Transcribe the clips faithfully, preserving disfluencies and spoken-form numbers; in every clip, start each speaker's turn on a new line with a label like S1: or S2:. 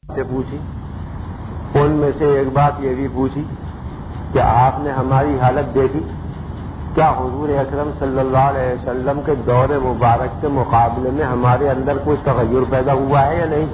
S1: سے پوچھی، ان میں سے ایک بات یہ بھی پوچھی کہ آپ نے ہماری حالت دیکھی، کیا حضور اکرم صلی اللہ علیہ وسلم کے دور مبارک کے مقابلے میں ہمارے اندر کوئی تغیر پیدا ہوا ہے یا نہیں؟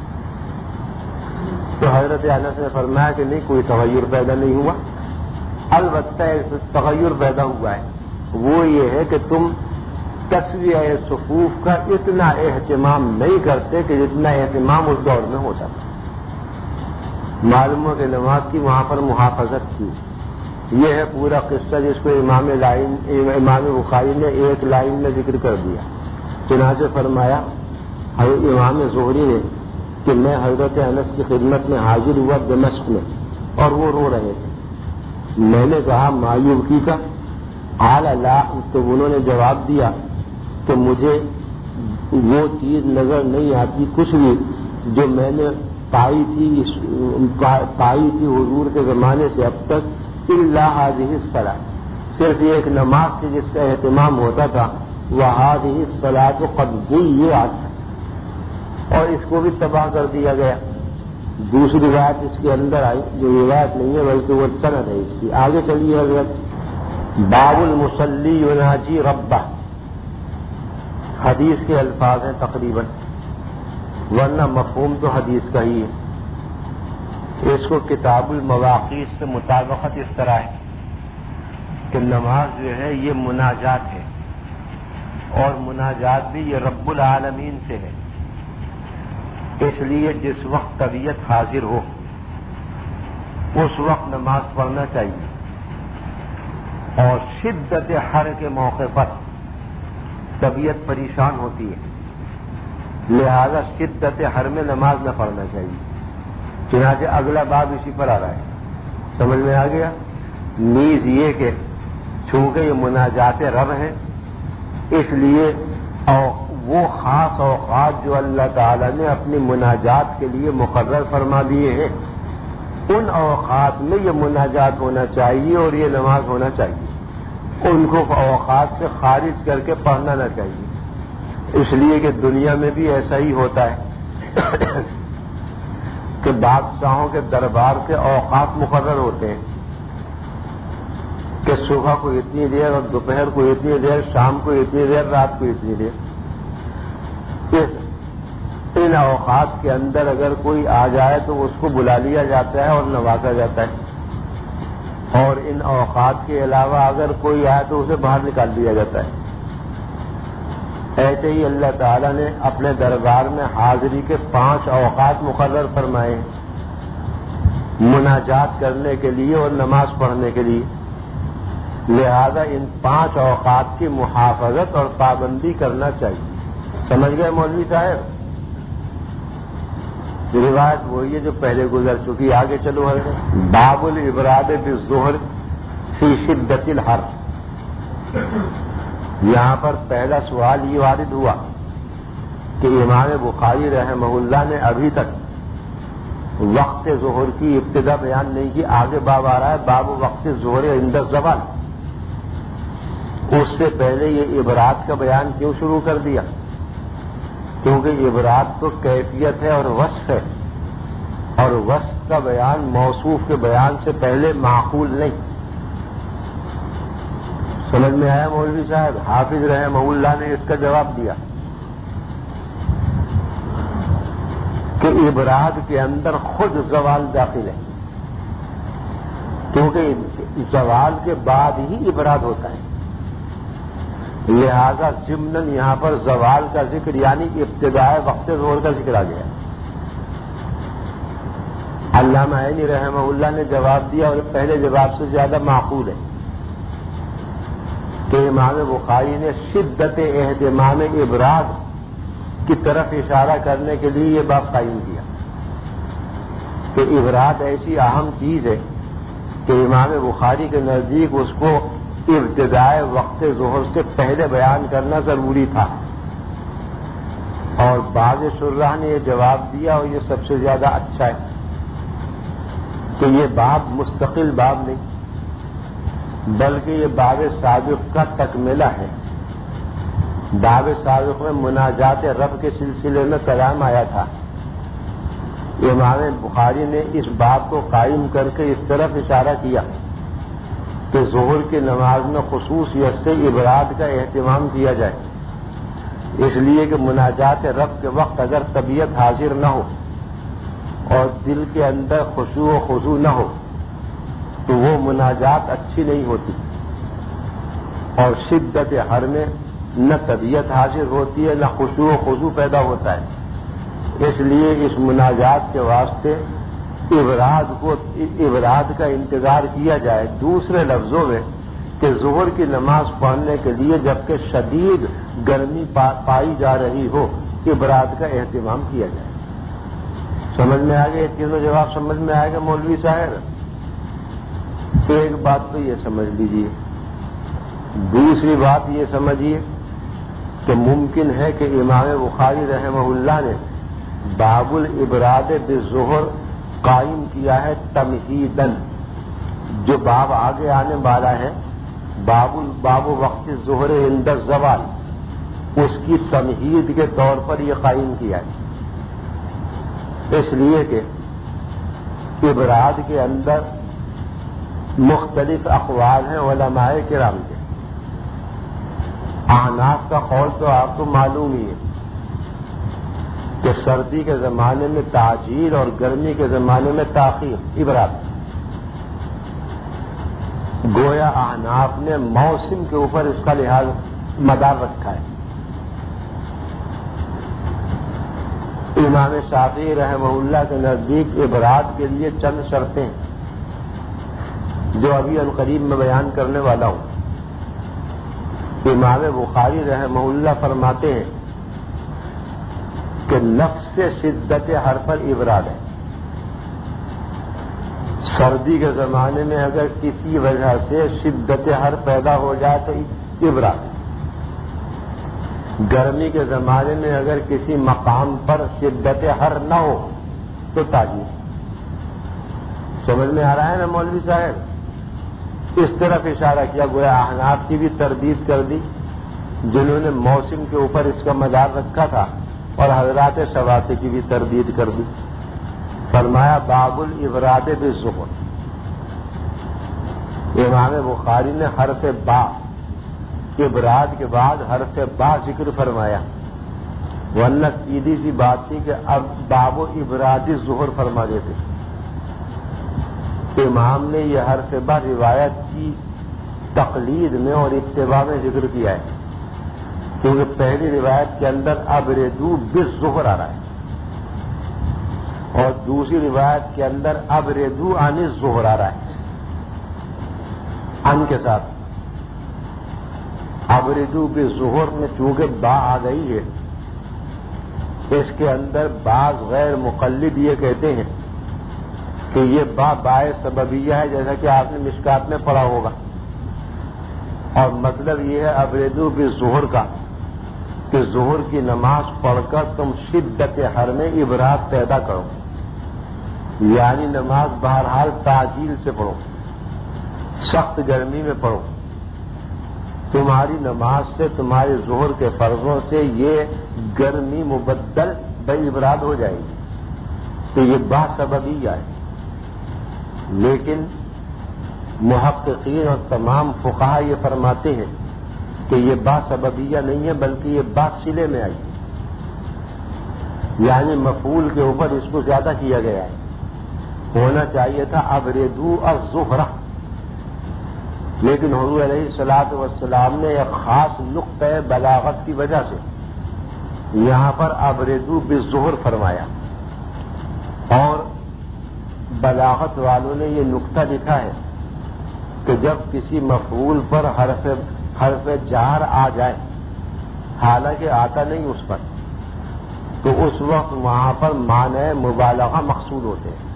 S1: تو حضرت انس نے فرمایا کہ نہیں، کوئی تغیر پیدا نہیں ہوا، البتہ ایک تغیر پیدا ہوا ہے، وہ یہ ہے کہ تم تسویہ صفوف کا اتنا اہتمام نہیں کرتے کہ جتنا اہتمام اس دور میں ہوتا تھا۔ معلوم ہو کہ نماز کی وہاں پر محافظت کی۔ یہ ہے پورا قصہ جس کو امام لائن امام بخاری نے ایک لائن میں ذکر کر دیا۔ چنانچہ فرمایا امام زہری نے کہ میں حضرت انس کی خدمت میں حاضر ہوا دمشق میں، اور وہ رو رہے تھے۔ میں نے کہا مایوبکی کا حال اللہ، تو انہوں نے جواب دیا کہ مجھے وہ چیز نظر نہیں آتی کچھ بھی جو میں نے پائی تھی پائی تھی حضور کے زمانے سے اب تک، الا هذه الصلاۃ، صرف ایک نماز کی جس کا اہتمام ہوتا تھا، وهذه الصلاۃ قد ضيعت، اور اس کو بھی تباہ کر دیا گیا۔ دوسری روایت اس کے اندر آئی جو روایت نہیں ہے بلکہ وہ سند ہے اس کی۔ آگے چلیے حضرت، باب المصلی یناجی ربہ، حدیث کے الفاظ ہیں تقریباً، ورنہ مفہوم تو حدیث کا ہی ہے۔ اس کو کتاب المواقیت سے مطابقت اس طرح ہے کہ نماز جو ہے یہ مناجات ہے، اور مناجات بھی یہ رب العالمین سے ہے، اس لیے جس وقت طبیعت حاضر ہو اس وقت نماز پڑھنا چاہیے، اور شدت حر کے موقع پر طبیعت پریشان ہوتی ہے، لہذا شدت حر میں نماز نہ پڑھنا چاہیے۔ چنانچہ اگلا باب اسی پر آ رہا ہے، سمجھ میں آ گیا؟ نیز یہ کہ چونکہ یہ مناجات رب ہیں، اس لیے وہ خاص اوقات جو اللہ تعالی نے اپنی مناجات کے لیے مقرر فرما دیے ہیں، ان اوقات میں یہ مناجات ہونا چاہیے اور یہ نماز ہونا چاہیے، ان کو اوقات سے خارج کر کے پڑھنا نہ چاہیے۔ اس لیے کہ دنیا میں بھی ایسا ہی ہوتا ہے کہ بادشاہوں کے دربار کے اوقات مقرر ہوتے ہیں کہ صبح کو اتنی دیر اور دوپہر کو اتنی دیر، شام کو اتنی دیر، رات کو اتنی دیر۔ ان اوقات کے اندر اگر کوئی آ جائے تو اس کو بلا لیا جاتا ہے اور نوازا جاتا ہے، اور ان اوقات کے علاوہ اگر کوئی آئے تو اسے باہر نکال دیا جاتا ہے۔ ایسے ہی اللہ تعالیٰ نے اپنے دربار میں حاضری کے پانچ اوقات مقرر فرمائے ہیں مناجات کرنے کے لیے اور نماز پڑھنے کے لیے، لہذا ان پانچ اوقات کی محافظت اور پابندی کرنا چاہیے۔ سمجھ گئے مولوی صاحب؟ روایت وہی ہے جو پہلے گزر چکی۔ آگے چلو حضرت، باب الابراد بالظہر فی شدت الحر۔ یہاں پر پہلا سوال یہ وارد ہوا کہ امام بخاری رحمہ اللہ نے ابھی تک وقت ظہر کی ابتدا بیان نہیں کی۔ آگے باب آ رہا ہے باب وقت ظہر عند الزوال، اس سے پہلے یہ ابراد کا بیان کیوں شروع کر دیا؟ کیونکہ ابراد تو کیفیت ہے اور وصف ہے، اور وصف کا بیان موصوف کے بیان سے پہلے معقول نہیں۔ سمجھ میں آیا مولوی صاحب؟ حافظ رحمہ اللہ نے اس کا جواب دیا کہ ابراد کے اندر خود زوال داخل ہے، کیونکہ زوال کے بعد ہی ابراد ہوتا ہے، لہذا ضمناً یہاں پر زوال کا ذکر یعنی ابتدائے وقت ظہر کا ذکر آ گیا۔ علامہ عینی رحمہ اللہ نے جواب دیا اور پہلے جواب سے زیادہ معقول ہے کہ امام بخاری نے شدت اہتمام ابراد کی طرف اشارہ کرنے کے لیے یہ باب قائم کیا کہ ابراد ایسی اہم چیز ہے کہ امام بخاری کے نزدیک اس کو ابتدائے وقت ظہر سے پہلے بیان کرنا ضروری تھا، اور بعض شراح نے یہ جواب دیا اور یہ سب سے زیادہ اچھا ہے کہ یہ باب مستقل باب نہیں بلکہ یہ باب سابق کا تکملہ ہے۔ باب سابق میں مناجات رب کے سلسلے میں کلام آیا تھا، امام بخاری نے اس بات کو قائم کر کے اس طرف اشارہ کیا کہ ظہر کی نماز میں خصوصیت سے ابراد کا اہتمام کیا جائے، اس لیے کہ مناجات رب کے وقت اگر طبیعت حاضر نہ ہو اور دل کے اندر خشوع و خضوع نہ ہو تو وہ مناجات اچھی نہیں ہوتی، اور شدت حر میں نہ طبیعت حاضر ہوتی ہے نہ خشوع و خضوع پیدا ہوتا ہے۔ اس لیے اس مناجات کے واسطے ابراد کو ابراد کا انتظار کیا جائے، دوسرے لفظوں میں کہ ظہر کی نماز پڑھنے کے لیے جبکہ شدید گرمی پا پائی جا رہی ہو ابراد کا اہتمام کیا جائے۔ سمجھ میں آ گیا؟ تینوں جواب سمجھ میں آئے گا مولوی صاحب؟ تو ایک بات تو یہ سمجھ لیجیے، دوسری بات یہ سمجھیے کہ ممکن ہے کہ امام بخاری رحمہ اللہ نے باب الابراد بالظہر قائم کیا ہے تمہیدن، جو باب آگے آنے والا ہے باب باب وقت الظہر عند الزوال، اس کی تمہید کے طور پر یہ قائم کیا ہے، اس لیے کہ ابراد کے اندر مختلف اقوال ہیں علماء کرام کے۔ احناف کا قول تو آپ کو معلوم ہی ہے کہ سردی کے زمانے میں تعجیل اور گرمی کے زمانے میں تاخیر ابراد، گویا احناف نے موسم کے اوپر اس کا لحاظ مدار رکھا ہے۔ امام شافعی رحمہ اللہ کے نزدیک ابراد کے لیے چند شرطیں ہیں جو ابھی عنقریب میں بیان کرنے والا ہوں۔ امام بخاری رحمہ اللہ فرماتے ہیں کہ نفس شدت حر پر ابراد ہے، سردی کے زمانے میں اگر کسی وجہ سے شدت حر پیدا ہو جائے تو ابراد، گرمی کے زمانے میں اگر کسی مقام پر شدت حر نہ ہو تو تعجیل۔ سمجھ میں آ رہا ہے نا مولوی صاحب؟ اس طرف اشارہ کیا، گویا احناف کی بھی تردید کر دی جنہوں نے موسم کے اوپر اس کا مدار رکھا تھا، اور حضرات شواطی کی بھی تردید کر دی۔ فرمایا باب الابراد بالظہر، امام بخاری نے حرف با ابراد کے بعد حرف با ذکر فرمایا، ورنہ سیدھی سی بات تھی کہ اب باب و ابراد ظہر فرما دیتے۔ امام نے یہ حرف با روایت کی تقلید میں اور اتباع میں ذکر کیا ہے، کیونکہ پہلی روایت کے اندر ابردو بالظہر آ رہا ہے، اور دوسری روایت کے اندر ابردو عن الظہر آ رہا ہے، ان کے ساتھ۔ ابردو بالظہر میں چونکہ با آ گئی ہے، اس کے اندر بعض غیر مقلد یہ کہتے ہیں کہ یہ با بائے سببیہ ہے، جیسا کہ آپ نے مشکات میں پڑھا ہوگا، اور مطلب یہ ہے ابردو بالظہر کا کہ ظہر کی نماز پڑھ کر تم شدت حر میں ابراد پیدا کرو، یعنی نماز بہرحال تعجیل سے پڑھو، سخت گرمی میں پڑھو، تمہاری نماز سے تمہارے ظہر کے فرضوں سے یہ گرمی مبدل بابراد ہو جائے گی، تو یہ با سببیہ ہے۔ لیکن محققین اور تمام فقہا یہ فرماتے ہیں کہ یہ با سببیہ نہیں ہے، بلکہ یہ با صلے میں آئی، یعنی مفعول کے اوپر اس کو زیادہ کیا گیا ہے، ہونا چاہیے تھا ابردو الظہر، لیکن حضور علیہ الصلوۃ والسلام نے ایک خاص نقطہ بلاغت کی وجہ سے یہاں پر ابردو بالظہر فرمایا، اور بلاغت والوں نے یہ نقطہ لکھا ہے کہ جب کسی مفعول پر حرف حرف جار آ جائے، حالانکہ آتا نہیں اس پر، تو اس وقت وہاں پر معنی مبالغہ مقصود ہوتے ہیں۔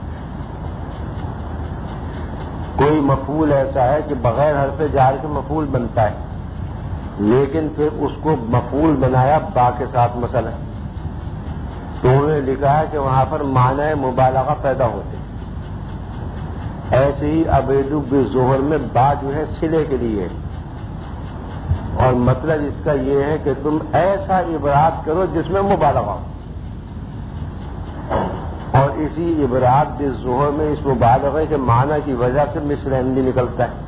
S1: کوئی مفعول ایسا ہے کہ بغیر حرف جار کے مفعول بنتا ہے، لیکن پھر اس کو مفعول بنایا با کے ساتھ مثلا، تو انہوں نے لکھا ہے کہ وہاں پر معنی مبالغہ پیدا ہوتے ہیں۔ ایسے ہی ابردو بالظہر میں با جو ہے صلے کے لیے، اور مطلب اس کا یہ ہے کہ تم ایسا ابراد کرو جس میں مبالغہ ہو، اسی ابراد بالظہر میں اس مبالغے کے معنی کی وجہ سے مصر ہندی نکلتا ہے.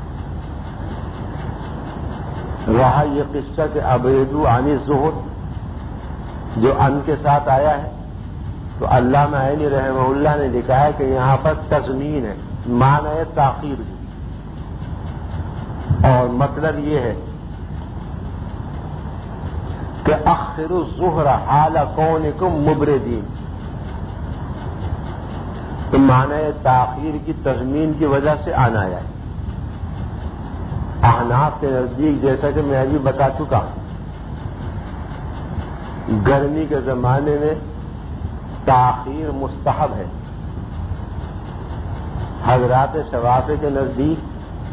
S1: رہا یہ قصہ کہ ابیدو عن الظہر جو ان کے ساتھ آیا ہے تو علامہ عینی رحمہ اللہ نے لکھا ہے کہ یہاں پر تضمین ہے، معنی ہے تاخیر کی، اور مطلب یہ ہے کہ اخر الظہر حال کونکم مبردین، تو معنی تاخیر کی تضمین کی وجہ سے آنا ہے. احناف کے نزدیک جیسا کہ میں ابھی بتا چکا گرمی کے زمانے میں تاخیر مستحب ہے. حضرات شوافی کے نزدیک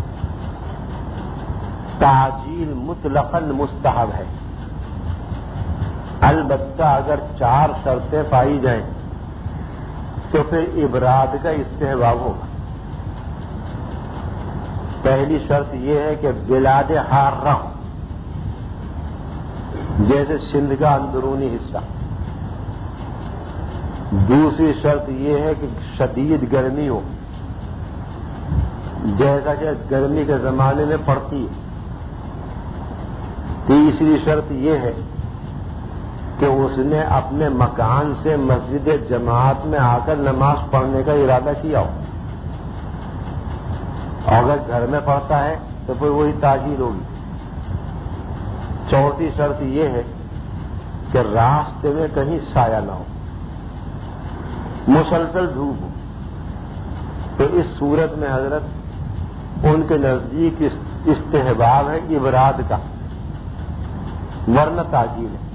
S1: تعجیل مطلقاً مستحب ہے، البتہ اگر چار شرطیں پائی جائیں تو پھر ابراد کا استحباب ہوگا. پہلی شرط یہ ہے کہ بلاد حارہ ہو، جیسے سندھ کا اندرونی حصہ. دوسری شرط یہ ہے کہ شدید گرمی ہو، جیسا کہ گرمی کے زمانے میں پڑتی ہے. تیسری شرط یہ ہے کہ اس نے اپنے مکان سے مسجد جماعت میں آ کر نماز پڑھنے کا ارادہ کیا ہو، اور اگر گھر میں پڑھتا ہے تو پھر وہی تاجیل ہوگی. چوتھی شرط یہ ہے کہ راستے میں کہیں سایہ نہ ہو، مسلسل دھوپ ہو. تو اس صورت میں حضرت ان کے نزدیک استحباب ہے ابراد کا، ورنہ تاجیل ہے.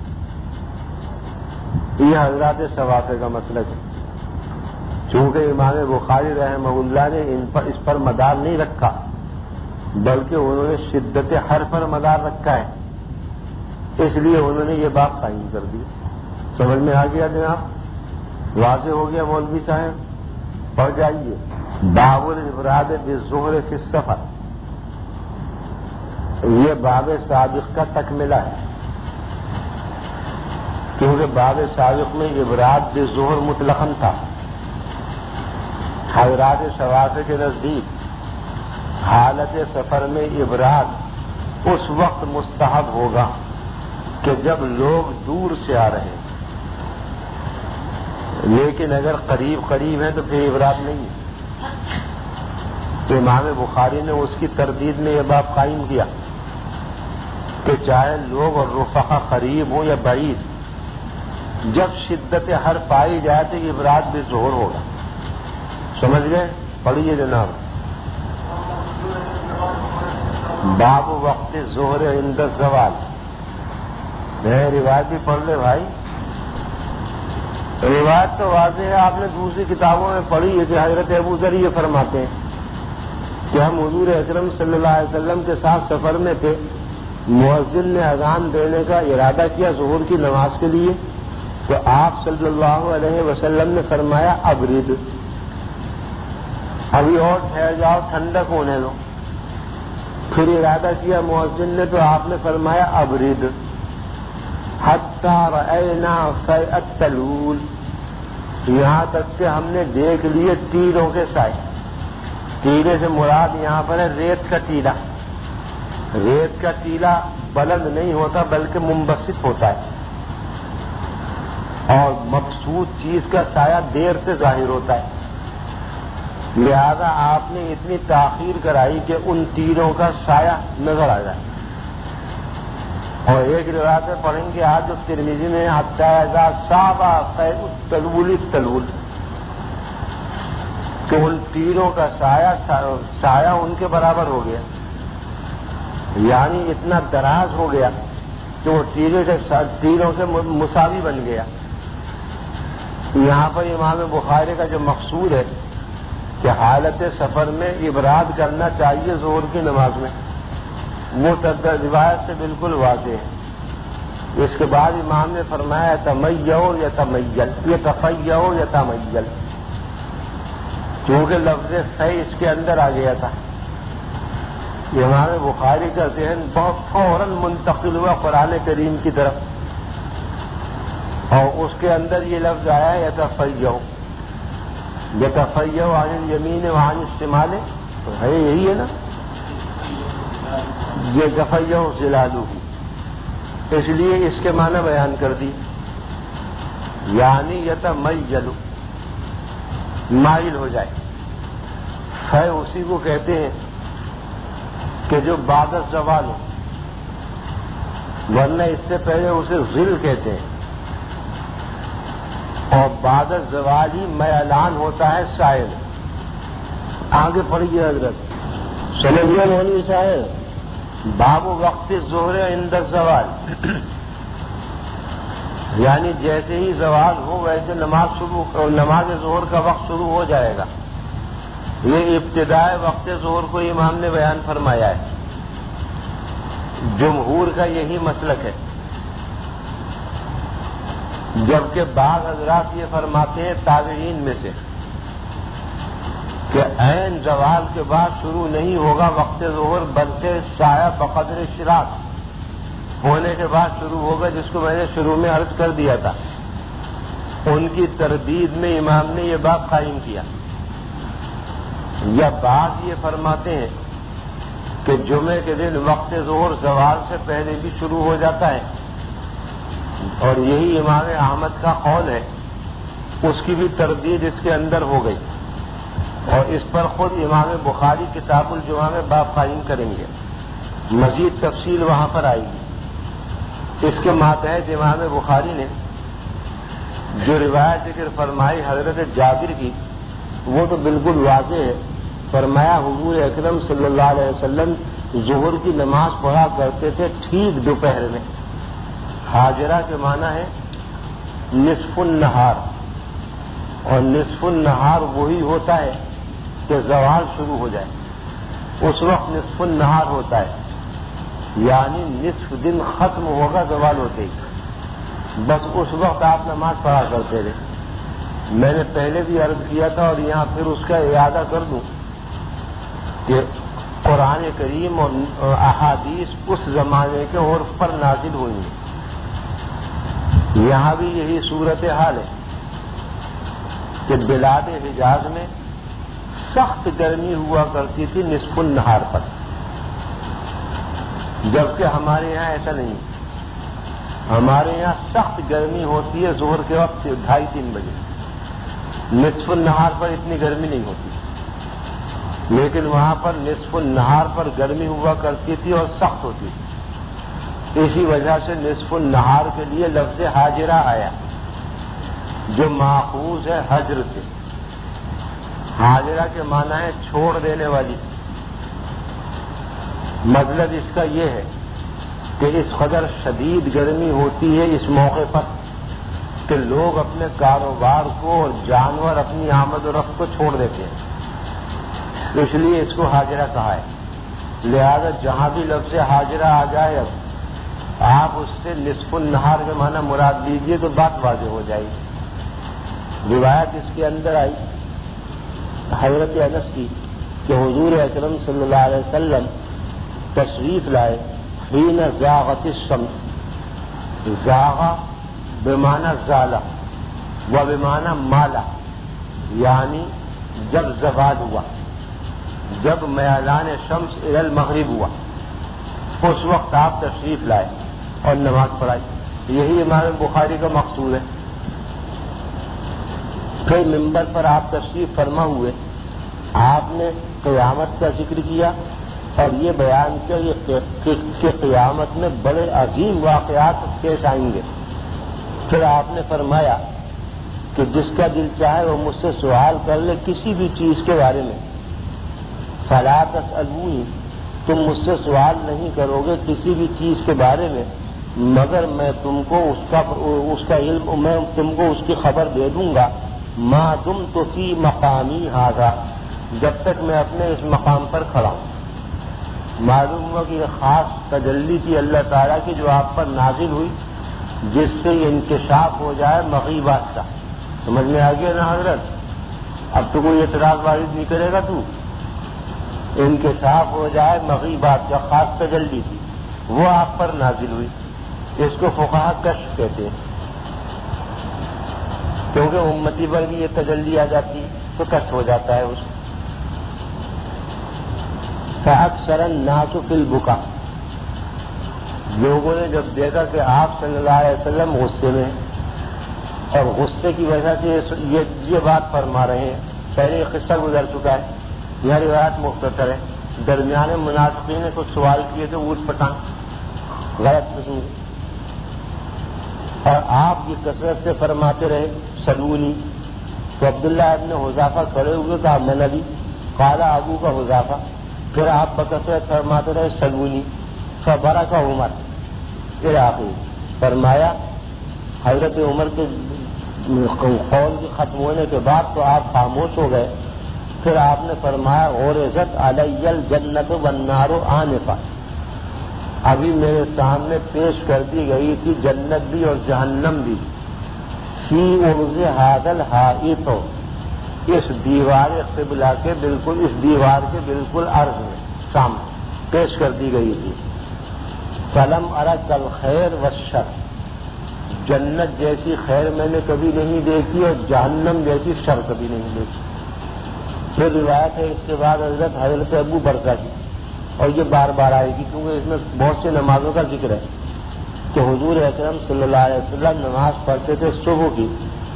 S1: یہ حضرات شوافی کا مسلک ہے. چونکہ امام بخاری رحمہ اللہ نے ان پر اس پر مدار نہیں رکھا، بلکہ انہوں نے شدت حر پر مدار رکھا ہے، اس لیے انہوں نے یہ بات قائم کر دی. سمجھ میں آ گیا جناب؟ واضح ہو گیا مولوی صاحب؟ پڑھ جائیے. باب الابراد بالظہر فی السفر، یہ باب سابق کا تکملہ ہے، کیونکہ باب سابق میں ابراد بالظہر مطلقاً تھا. حضرات شوافی کے نزدیک حالت سفر میں ابراد اس وقت مستحب ہوگا کہ جب لوگ دور سے آ رہے ہیں، لیکن اگر قریب قریب ہیں تو پھر ابراد نہیں ہے. تو امام بخاری نے اس کی تردید میں یہ باب قائم کیا کہ چاہے لوگ اور رفقا قریب ہوں یا بعید، جب شدت حر پائی جائے تو ابراد بھی ظہور ہوگا. سمجھ گئے؟ پڑھیے جناب. باب وقت ظہر عند الزوال. میں روایت بھی پڑھ لے بھائی. روایت تو واضح ہے، آپ نے دوسری کتابوں میں پڑھی ہے کہ حضرت ابو ذر یہ فرماتے ہیں کہ ہم حضور اکرم صلی اللہ علیہ وسلم کے ساتھ سفر میں تھے، مؤذن نے اذان دینے کا ارادہ کیا ظہر کی نماز کے لیے، تو آپ صلی اللہ علیہ وسلم نے فرمایا ابرد، ابھی اور ٹھہر جاؤ، ٹھنڈک ہونے دو. پھر ارادہ کیا مؤذن نے تو آپ نے فرمایا ابرد حتی رأینا فیء التلول، یہاں تک کہ ہم نے دیکھ لیے تیروں کے سائے. تیرے سے مراد یہاں پر ہے ریت کا ٹیلا. ریت کا ٹیلا بلند نہیں ہوتا بلکہ منبسط ہوتا ہے، اور مقصود چیز کا سایہ دیر سے ظاہر ہوتا ہے. لہذا آپ نے اتنی تاخیر کرائی کہ ان تیروں کا سایہ نظر آ جائے. اور ایک روایت میں پڑھیں گے آج جو ترمذی میں حتی اذا صابا فیء التلول التلول، کہ ان تیروں کا سایہ سایہ ان کے برابر ہو گیا، یعنی اتنا دراز ہو گیا کہ وہ تیرے کے تیروں سے مساوی بن گیا. یہاں پر امام بخاری کا جو مقصود ہے کہ حالت سفر میں ابراد کرنا چاہیے ظہر کی نماز میں، وہ روایت سے بالکل واضح ہے. اس کے بعد امام نے فرمایا تمیو یا تمیل، یہ تفیو یا تمیل، کیونکہ لفظ فی اس کے اندر آ گیا تھا. امام بخاری کا ذہن بہت فوراً منتقل ہوا قرآن کریم کی طرف، اور اس کے اندر یہ لفظ آیا یتفیع، یتفیع عن الیمین وعن الشمال، تو ہے یہی ہے نا، یہ یتفیع ظلالہ، اس لیے اس کے معنی بیان کر دی، یعنی یتمیل، مائل ہو جائے۔ فے اسی کو کہتے ہیں کہ جو بعد الزوال ہو، ورنہ اس سے پہلے اسے ظل کہتے ہیں، اور بعد الزوال ہی میلان ہوتا ہے سائل۔ آگے پڑھیے حضرت، سمجھیے مولوی صاحب، باب وقت ظہر عند الزوال، یعنی جیسے ہی زوال ہو ویسے نماز شروع، نماز ظہر کا وقت شروع ہو جائے گا۔ یہ ابتدائے وقت ظہر کو امام نے بیان فرمایا ہے، جمہور کا یہی مسلک ہے، جبکہ بعض حضرات یہ فرماتے ہیں تابعین میں سے کہ عین زوال کے بعد شروع نہیں ہوگا وقت ظہر، بلکہ سایہ بقدر اشراق ہونے کے بعد شروع ہوگا، جس کو میں نے شروع میں عرض کر دیا تھا۔ ان کی تردید میں امام نے یہ بات قائم کیا۔ یا بعض یہ فرماتے ہیں کہ جمعے کے دن وقت ظہر زوال سے پہلے بھی شروع ہو جاتا ہے، اور یہی امام احمد کا قول ہے، اس کی بھی تردید اس کے اندر ہو گئی، اور اس پر خود امام بخاری کتاب الجمعہ میں باب قائم کریں گے، مزید تفصیل وہاں پر آئے گی۔ اس کے ماتحت امام بخاری نے جو روایت ذکر فرمائی حضرت جابر کی، وہ تو بالکل واضح ہے۔ فرمایا حضور اکرم صلی اللہ علیہ وسلم ظہر کی نماز پڑھا کرتے تھے ٹھیک دوپہر میں۔ حاجرہ کے معنی ہے نصف النہار، اور نصف النہار وہی ہوتا ہے کہ زوال شروع ہو جائے، اس وقت نصف النہار ہوتا ہے، یعنی نصف دن ختم ہوگا زوال ہوتے ہی، بس اس وقت آپ نماز پڑھا کرتے تھے۔ میں نے پہلے بھی عرض کیا تھا اور یہاں پھر اس کا اعادہ کر دوں کہ قرآن کریم اور احادیث اس زمانے کے عرف پر نازل ہوئی ہیں۔ یہاں بھی یہی صورتحال ہے کہ بلاد حجاز میں سخت گرمی ہوا کرتی تھی نصف النہار پر، جبکہ ہمارے یہاں ایسا نہیں، ہمارے یہاں سخت گرمی ہوتی ہے ظہر کے وقت ڈھائی تین بجے، نصف النہار پر اتنی گرمی نہیں ہوتی، لیکن وہاں پر نصف النہار پر گرمی ہوا کرتی تھی اور سخت ہوتی تھی۔ اسی وجہ سے نصف النہار کے لیے لفظ حاجرہ آیا، جو ماخوذ ہے حجر سے۔ حاجرہ کے معنی ہے چھوڑ دینے والی۔ مطلب اس کا یہ ہے کہ اس قدر شدید گرمی ہوتی ہے اس موقع پر کہ لوگ اپنے کاروبار کو اور جانور اپنی آمد و رفت کو چھوڑ دیتے ہیں، اس لیے اس کو حاجرہ کہا ہے۔ لہذا جہاں بھی لفظ حاجرہ آ جائے اب آپ اس سے نصف النہار کے معنی مراد لیجئے تو بات واضح ہو جائے گی۔ روایت اس کے اندر آئی حضرت انس کی کہ حضور اکرم صلی اللہ علیہ وسلم تشریف لائے حین زاغت الشمس، زاغا بمعنی زالہ و بمعنی مالا، یعنی جب زوال ہوا، جب میلان شمس الی المغرب ہوا، اس وقت آپ تشریف لائے اور نماز پڑھائی۔ یہی امام بخاری کا مقصود ہے۔ پھر ممبر پر آپ تشریف فرما ہوئے، آپ نے قیامت کا ذکر کیا اور یہ بیان کیا کہ قیامت میں بڑے عظیم واقعات پیش آئیں گے۔ پھر آپ نے فرمایا کہ جس کا دل چاہے وہ مجھ سے سوال کر لے کسی بھی چیز کے بارے میں، فلا تسألونی، تم مجھ سے سوال نہیں کرو گے کسی بھی چیز کے بارے میں مگر میں تم کو اس کا اس کا علم میں تم کو اس کی خبر دے دوں گا، ما دمت فی مقامی ھذا، جب تک میں اپنے اس مقام پر کھڑا ہوں۔ معلوم ہوا کہ یہ خاص تجلی تھی اللہ تعالیٰ کی جو آپ پر نازل ہوئی، جس سے یہ انکشاف ہو جائے مغیبات کا۔ سمجھ میں آ گیا نا حضرت؟ اب تو کوئی اعتراض وارد نہیں کرے گا تو، انکشاف ہو جائے مغیبات کا، خاص تجلی تھی وہ آپ پر نازل ہوئی، اس کو فقہا کشف کہتے ہیں۔ کیونکہ امتی پر بھی یہ تجلی آ جاتی ہے تو کشٹ ہو جاتا ہے اس کو. فَأَكْثَرَ النَّاسُ فِي الْبُكَاءِ، لوگوں نے جب دیکھا کہ آپ صلی اللہ علیہ وسلم غصے میں اور غصے کی وجہ سے یہ یہ بات فرما رہے ہیں. پہلے یہ قصہ گزر چکا ہے، یہ روایت مختصر ہے. درمیان منافقین نے کچھ سوال کیے تھے اونٹ پٹان غلط قسم کے، اور آپ یہ کثرت سے فرماتے رہے سلونی. تو عبداللہ ابن حذافہ کھڑے ہوئے کہا میں نبی، قالا ابو کا حذافہ. پھر آپ بکثرت فرماتے رہے سلونی. فبرک عمر پھر آپ فرمایا حضرت عمر کے قول کے ختم ہونے کے بعد تو آپ خاموش ہو گئے. پھر آپ نے فرمایا غرزت علی الجنت والنار آنفا، ابھی میرے سامنے پیش کر دی گئی تھی جنت بھی اور جہنم بھی. فی عرض ھذا الحائط، اس دیوار قبلہ کے بالکل اس دیوار کے بالکل عرض میں سامنے پیش کر دی گئی تھی. فلم ارک الخیر والشر، جنت جیسی خیر میں نے کبھی نہیں دیکھی اور جہنم جیسی شر کبھی نہیں دیکھی. پھر روایت ہے اس کے بعد حضرت حضرت ابو برزہ کی، اور یہ بار بار آئے گی کیونکہ اس میں بہت سے نمازوں کا ذکر ہے کہ حضور اکرم صلی اللہ علیہ وسلم نماز پڑھتے تھے صبح کی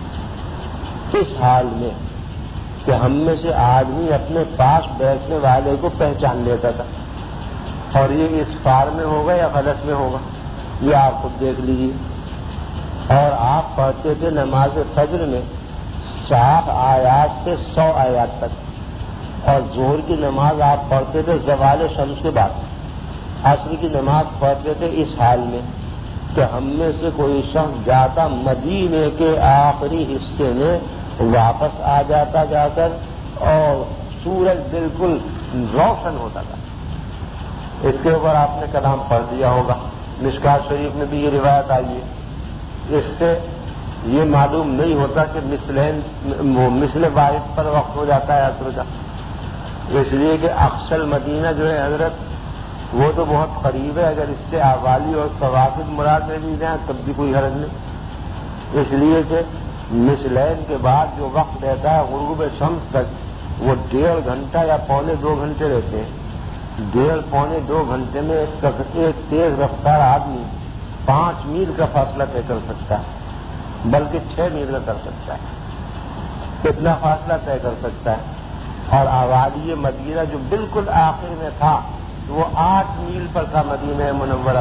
S1: اس حال میں کہ ہم میں سے آدمی اپنے پاس بیٹھنے والے کو پہچان لیتا تھا، اور یہ اس فار میں ہوگا یا غلط میں ہوگا یہ آپ خود دیکھ لیجیے. اور آپ پڑھتے تھے نماز فجر میں سات آیات سے سو آیات تک، اور ظہر کی نماز آپ پڑھتے تھے زوال شمس کے بعد. عصر کی نماز پڑھتے تھے اس حال میں کہ ہم میں سے کوئی شخص جاتا مدینے کے آخری حصے میں واپس آ جاتا جا کر، اور سورج بالکل روشن ہوتا تھا. اس کے اوپر آپ نے کلام پڑھ دیا ہوگا. مشکات شریف میں بھی یہ روایت آئی ہے. اس سے یہ معلوم نہیں ہوتا کہ مثلین مثل واحد پر وقت ہو جاتا ہے عصر کا، اس لیے کہ اقصی مدینہ جو ہے حضرت وہ تو بہت قریب ہے. اگر اس سے آوالی اور ثوابت مراد میں بھی جائیں تب بھی کوئی حرج نہیں. اس لیے کہ مثلین کے بعد جو وقت رہتا ہے غروب شمس تک وہ ڈیڑھ گھنٹہ یا پونے دو گھنٹے رہتے ہیں. ڈیڑھ پونے دو گھنٹے میں ایک تیز رفتار آدمی پانچ میل کا فاصلہ طے کر سکتا ہے، بلکہ چھ میل کا کر سکتا ہے. کتنا فاصلہ طے کر سکتا ہے. اور آبادی مدینہ جو بالکل آخر میں تھا وہ آٹھ میل پر تھا مدینہ منورہ.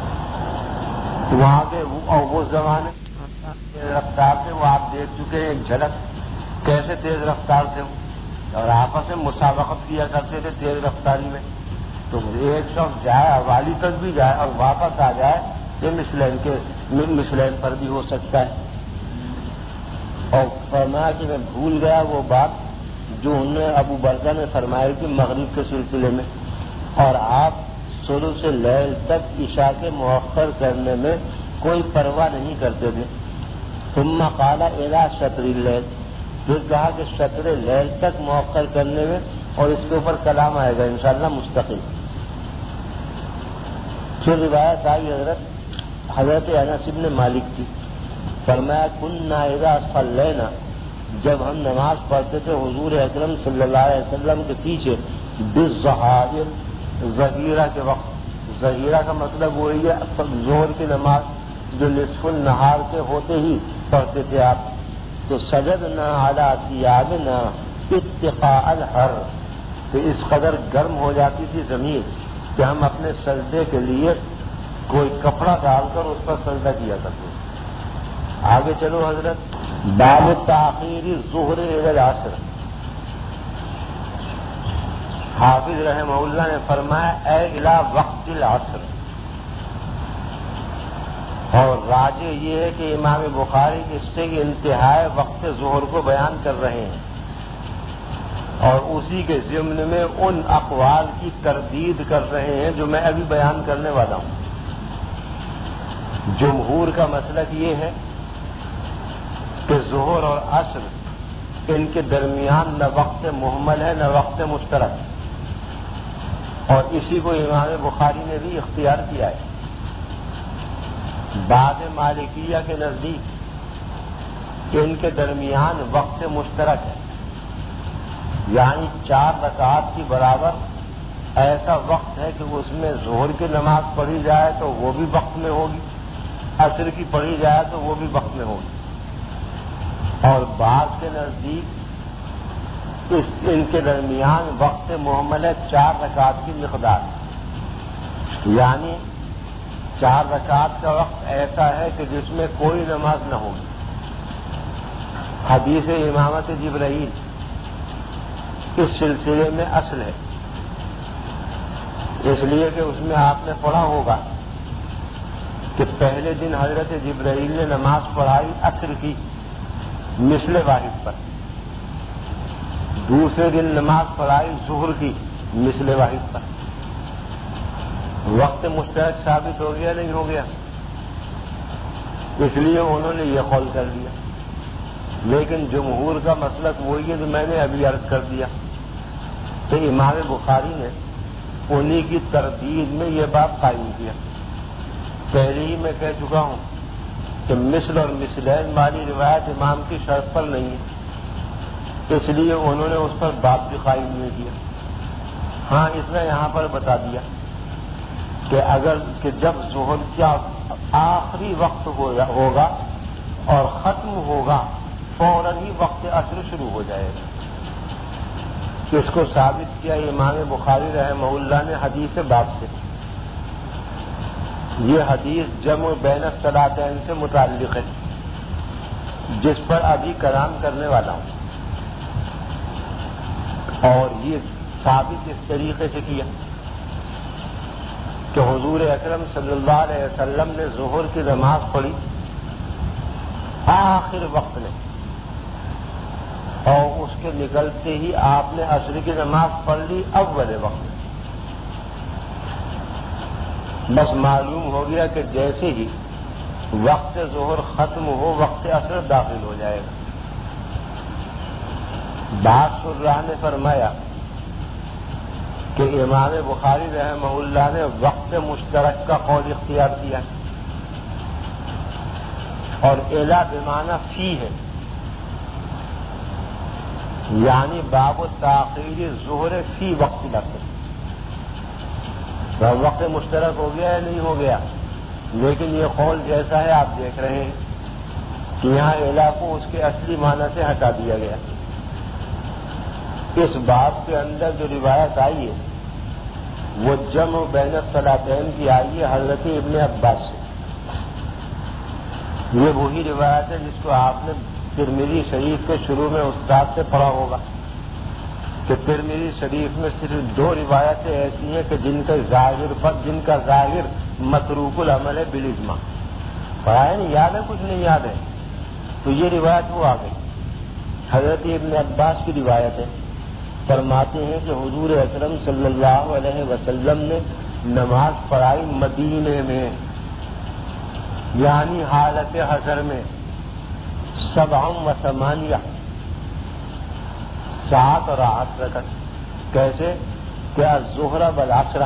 S1: وہاں کے اور وہ زمانے تیز رفتار سے وہ آپ دیکھ چکے ہیں ایک جھلک کیسے تیز رفتار تھے، اور آپس میں مسابقت کیا کرتے تھے تیز رفتاری میں. تو ایک شخص جائے حوالی تک بھی جائے اور واپس آ جائے یہ مثلین کے مثلین پر بھی ہو سکتا ہے. اور فرمایا کہ میں بھول گیا وہ بات جو انہوں نے ابو برزہ نے فرمائی تھی مغرب کے سلسلے میں، اور آپ ثلث لیل تک عشاء کے مؤخر کرنے میں کوئی پرواہ نہیں کرتے تھے. ثم قال الى شطر اللیل، پھر کہا کہ شطر لیل تک مؤخر کرنے میں، اور اس کے اوپر کلام آئے گا انشاءاللہ مستقل. پھر روایت آئی حضرت حضرت انس بن مالک کی، فرمایا کننا اذا صلینا، جب ہم نماز پڑھتے تھے حضور اکرم صلی اللہ علیہ وسلم کے پیچھے بالظہائر، ظہیرہ کے وقت. ظہیرہ کا مطلب وہی ہے ظہر کی نماز جو نصف النہار کے ہوتے ہی پڑھتے تھے آپ. تو سجدنا علی ثیابنا اتقاء الحر، تو اس قدر گرم ہو جاتی تھی زمین کہ ہم اپنے سجدے کے لیے کوئی کپڑا ڈال کر اس پر سجدہ کیا کرتے. آگے چلو حضرت. باب تاخیر الظہر الی العصر، حافظ رحمہ اللہ نے فرمایا اے الی وقت العصر. اور راجع یہ ہے کہ امام بخاری اس سے انتہائی وقت ظہر کو بیان کر رہے ہیں، اور اسی کے ضمن میں ان اقوال کی تردید کر رہے ہیں جو میں ابھی بیان کرنے والا ہوں. جمہور کا مسلک یہ ہے کہ ظہر اور عصر ان کے درمیان نہ وقت محمل ہے نہ وقت مشترک، اور اسی کو امام بخاری نے بھی اختیار کیا ہے. بعد مالکیہ کے نزدیک کہ ان کے درمیان وقت مشترک ہے، یعنی چار رکعات کی برابر ایسا وقت ہے کہ اس میں ظہر کی نماز پڑھی جائے تو وہ بھی وقت میں ہوگی، عصر کی پڑھی جائے تو وہ بھی وقت میں ہوگی، اور بعض کے نزدیک اس ان کے درمیان وقت محمل ہے چار رکعت کی مقدار، یعنی چار رکعت کا وقت ایسا ہے کہ جس میں کوئی نماز نہ ہوگی۔ حدیث امامت جبرائیل اس سلسلے میں اصل ہے، اس لیے کہ اس میں آپ نے پڑھا ہوگا کہ پہلے دن حضرت جبرائیل نے نماز پڑھائی عصر کی مثل واحد پر، دوسرے دن نماز پڑھائی ظہر کی مثل واحد پر۔ وقت مشترک ثابت ہو گیا نہیں ہو گیا؟ اس لیے انہوں نے یہ قول کر دیا، لیکن جمہور کا مسلک وہی ہے جو میں نے ابھی عرض کر دیا، تو امام بخاری نے انہی کی تردید میں یہ بات قائم کیا۔ پہلے ہی میں کہہ چکا ہوں کہ مثل اور مثلین والی روایت امام کی شرط پر نہیں ہے، اس لیے انہوں نے اس پر بات بھی قائم نہیں کیا۔ ہاں اس نے یہاں پر بتا دیا کہ اگر کہ جب ظہر کا آخری وقت ہوگا اور ختم ہوگا فوراً ہی وقت عصر شروع ہو جائے گا۔ اس کو ثابت کیا امام بخاری رحمہ اللہ نے حدیث باب سے۔ یہ حدیث جمع بین الصلاتین سے متعلق ہے، جس پر ابھی کلام کرنے والا ہوں، اور یہ ثابت اس طریقے سے کیا کہ حضور اکرم صلی اللہ علیہ وسلم نے ظہر کی نماز پڑھی آخر وقت میں، اور اس کے نکلتے ہی آپ نے عصر کی نماز پڑھ لی اول وقت میں۔ بس معلوم ہو گیا کہ جیسے ہی وقت ظہر ختم ہو وقت عصر داخل ہو جائے گا۔ بعض شراح نے فرمایا کہ امام بخاری رحمہ اللہ نے وقت مشترک کا قول اختیار کیا، اور الا بمعنی فی ہے، یعنی باب تاخیر ظہر فی وقت العصر۔ وقت مشترک ہو گیا یا نہیں ہو گیا؟ لیکن یہ قول جیسا ہے آپ دیکھ رہے ہیں کہ یہاں الا کو اس کے اصلی معنی سے ہٹا دیا گیا۔ اس باب کے اندر جو روایت آئی ہے وہ جمع بین الصلاتین کی آئی ہے حضرت ابن عباس سے۔ یہ وہی روایت ہے جس کو آپ نے ترمذی شریف کے شروع میں استاد سے پڑھا ہوگا کہ ترمذی شریف میں صرف دو روایتیں ایسی ہیں کہ جن کا ظاہر پر جن کا ظاہر متروک العمل ہے بالاجماع۔ پڑھا ہے نہیں؟ یاد ہے؟ کچھ نہیں یاد ہے تو یہ روایت وہ آ گئی۔ حضرت ابن عباس کی روایت ہے، فرماتے ہیں کہ حضور اکرم صلی اللہ علیہ وسلم نے نماز پڑھائی مدینے میں، یعنی حالت حضر میں، سبع و ثمانیہ، سات اور آٹھ رکعت۔ کیسے؟ کہ الظہر والعصر،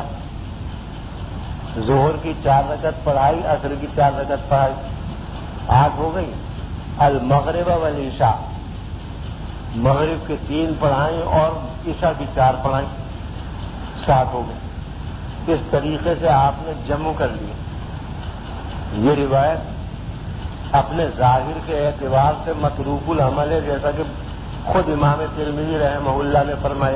S1: ظہر کی چار رکعت پڑھائی، عصر کی چار رکعت پڑھائی، آٹھ ہو گئی۔ المغرب والعشاء، مغرب کے تین پڑھائیں اور عشاء کی چار پڑھائیں، سات ہو گئے۔ اس طریقے سے آپ نے جمع کر لیا۔ یہ روایت اپنے ظاہر کے اعتبار سے متروک العمل ہے، جیسا کہ خود امام ترمذی رحمہ اللہ نے فرمایا،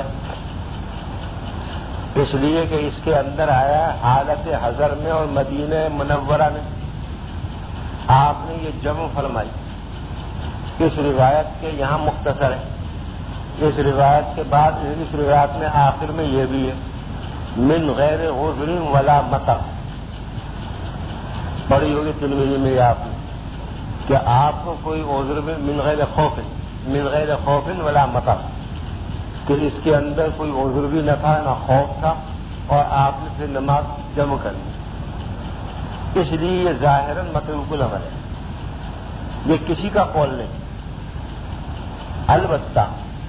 S1: اس لیے کہ اس کے اندر آیا حالت حضر میں اور مدینہ منورہ میں آپ نے یہ جمع فرمائی۔ اس روایت کے یہاں مختصر ہے۔ اس روایت کے بعد اس روایت میں آخر میں یہ بھی ہے من غیر عذر ولا مطر، پڑھی ہوگی ترمذی میں آپ نے کہ آپ کو کوئی عذر میں من غیر خوف من غیر خوف ولا مطر، کہ اس کے اندر کوئی عذر بھی نہ تھا نہ خوف تھا، اور آپ نے پھر نماز جمع کر لی۔ اس لیے یہ ظاہراً متروک العمل ہے، یہ کسی کا قول نہیں۔ البتہ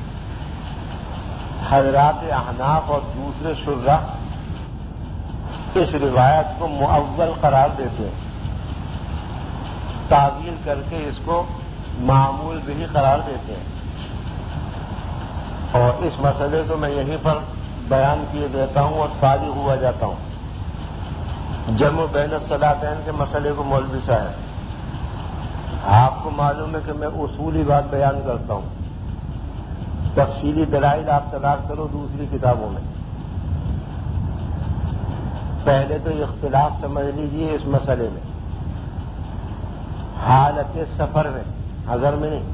S1: حضرات احناف اور دوسرے شراح اس روایت کو مؤول قرار دیتے ہیں، تعویل کر کے اس کو معمول بھی قرار دیتے ہیں، اور اس مسئلے کو میں یہیں پر بیان کیے دیتا ہوں اور فارغ ہوا جاتا ہوں۔ جمع بین الصلاتین کے مسئلے کو مولوی صاحب، آپ کو معلوم ہے کہ میں اصولی بات بیان کرتا ہوں، تفصیلی دلائل آپ تلاش کرو دوسری کتابوں میں۔ پہلے تو اختلاف سمجھ لیجیے اس مسئلے میں، حالت سفر میں، حضر میں نہیں،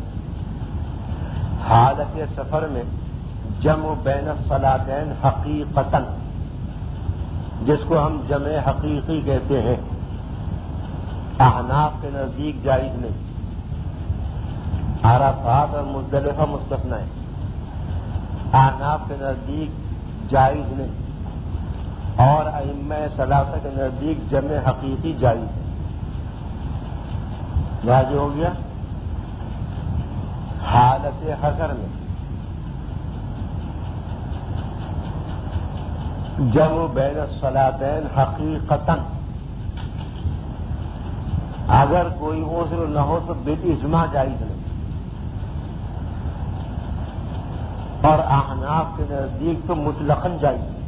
S1: حالت سفر میں جمع بین الصلاتین حقیقتاً، جس کو ہم جمع حقیقی کہتے ہیں، احناف کے نزدیک جائز نہیں، عرفات اور مزدلفہ مستثنی ہے، احناف کے نزدیک جائز نہیں، اور ائمہ ثلاثہ کے نزدیک جمع حقیقی جائز ہے۔ واضح ہو گیا؟ حالت حضر میں جمع بین الصلاتین حقیقتاً، اگر کوئی عذر نہ ہو تو بالاجماع جائز نہیں، اور احناف کے نزدیک تو مطلقاً جائز نہیں۔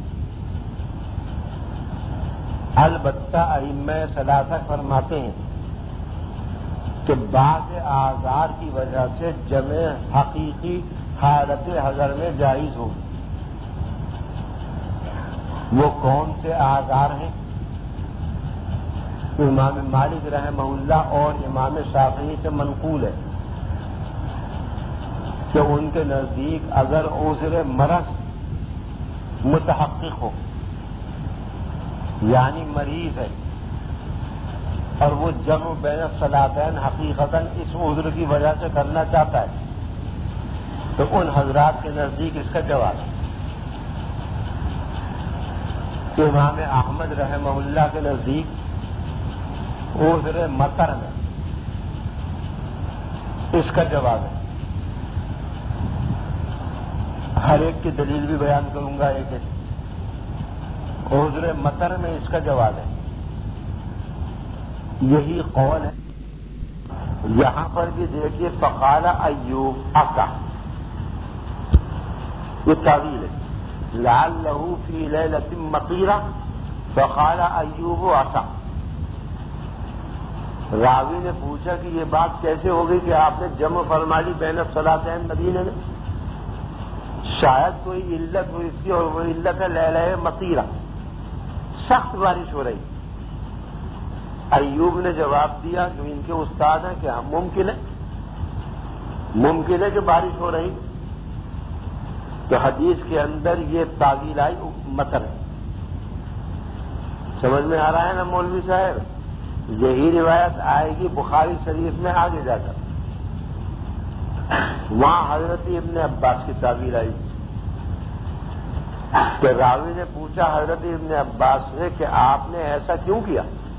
S1: البتہ ائمہ ثلاثہ فرماتے ہیں کہ بعض اعذار کی وجہ سے جمع حقیقی حالت حضر میں جائز ہوگی۔ وہ کون سے اعذار ہیں؟ امام مالک رحمہ اللہ اور امام شافعی سے منقول ہے کہ ان کے نزدیک اگر عذر مرض متحقق ہو، یعنی مریض ہے اور وہ جمع بین الصلاتین حقیقتاً اس عذر کی وجہ سے کرنا چاہتا ہے، تو ان حضرات کے نزدیک اس کا جواز ہے۔ امام احمد رحمہ اللہ کے نزدیک عذر مطر میں اس کا جواز ہے۔ ہر ایک کی دلیل بھی بیان کروں گا ایک ایک۔ عذر مطر میں اس کا جواز ہے، یہی قول ہے۔ یہاں پر بھی دیکھیے فقال ایوب عصا، یہ تعویل ہے، لعلہ فی لیلۃ مطیرہ فقال ایوب عصا۔ راوی نے پوچھا کہ یہ بات کیسے ہو گئی کہ آپ نے جمع فرما لی بین الصلاتین مدینے میں؟ شاید کوئی علت ہو اس کی، اور وہ علت ہے لیلہ مطیرہ، سخت بارش ہو رہی۔ ایوب نے جواب دیا جو ان کے استاد ہیں کہ ہاں ممکن ہے، ممکن ہے کہ بارش ہو رہی، تو حدیث کے اندر یہ تعویل آئی مطر ہے۔ سمجھ میں آ رہا ہے نا مولوی صاحب؟ یہی روایت آئے گی بخاری شریف میں آگے جا کر، وہاں حضرت ابن عباس کی تعویل آئی کہ راوی نے پوچھا حضرت ابن عباس سے کہ آپ نے ایسا کیوں کیا؟